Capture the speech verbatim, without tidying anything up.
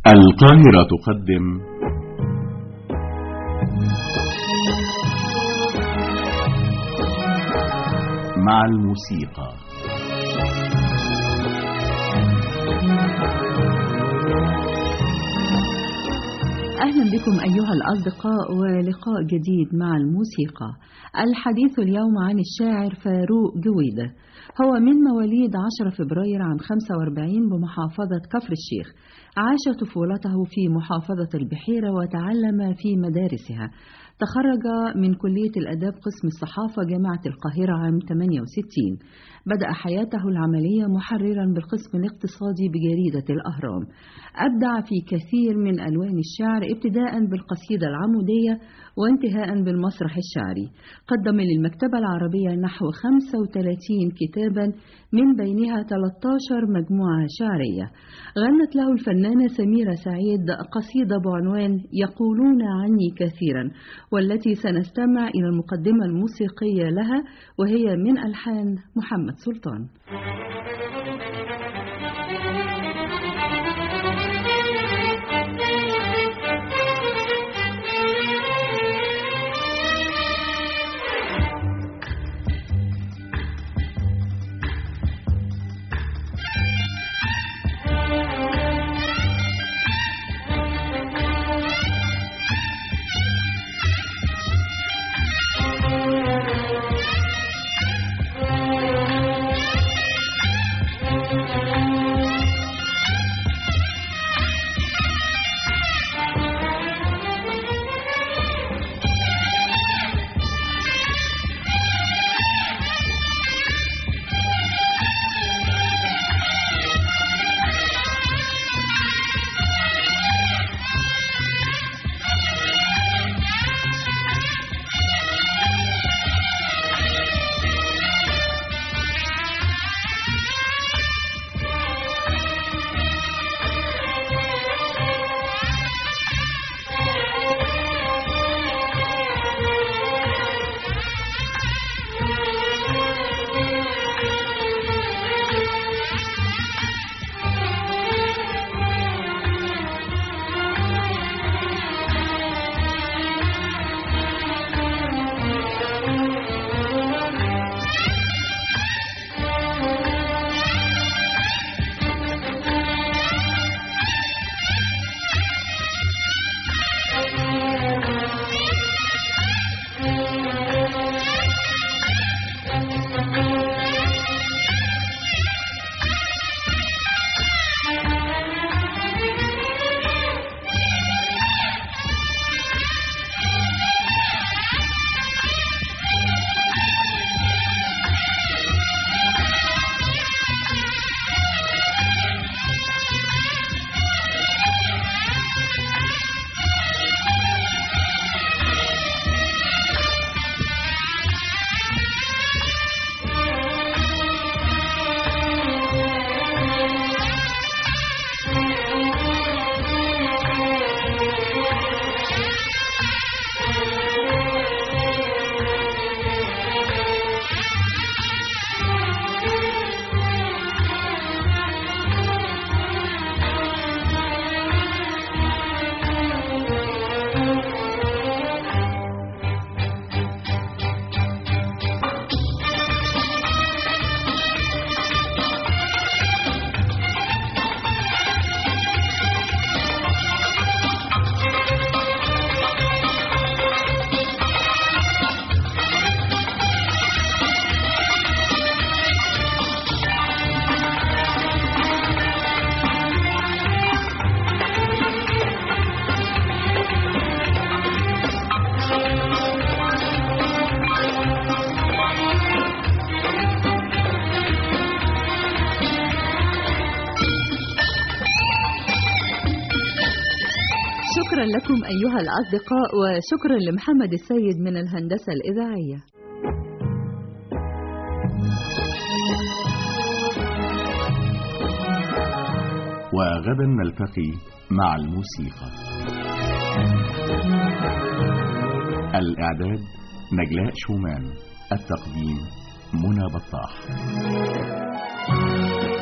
القاهرة تقدم مع الموسيقى. أهلا بكم أيها الأصدقاء ولقاء جديد مع الموسيقى. الحديث اليوم عن الشاعر فاروق جويدة. هو من مواليد عشرة فبراير عام خمسة وأربعين بمحافظة كفر الشيخ. عاش طفولته في محافظة البحيرة وتعلم في مدارسها. تخرج من كلية الأداب قسم الصحافة جامعة القاهرة عام ثمانية وستين. بدأ حياته العملية محررا بالقسم الاقتصادي بجريدة الأهرام. أبدع في كثير من ألوان الشعر ابتداء بالقصيدة العمودية وانتهاء بالمسرح الشعري. قدم للمكتبة العربية نحو خمسة وثلاثين كتابا من بينها ثلاثة عشر مجموعة شعرية. غنت له الفنانة سميرة سعيد قصيدة بعنوان يقولون عني كثيرا، والتي سنستمع إلى المقدمة الموسيقية لها وهي من ألحان محمد سلطان. شكرا لكم أيها الأصدقاء، وشكرا لمحمد السيد من الهندسة الإذاعية. وغدا نلتقي مع الموسيقى. الإعداد نجلاء شومان، التقديم منى بطاح.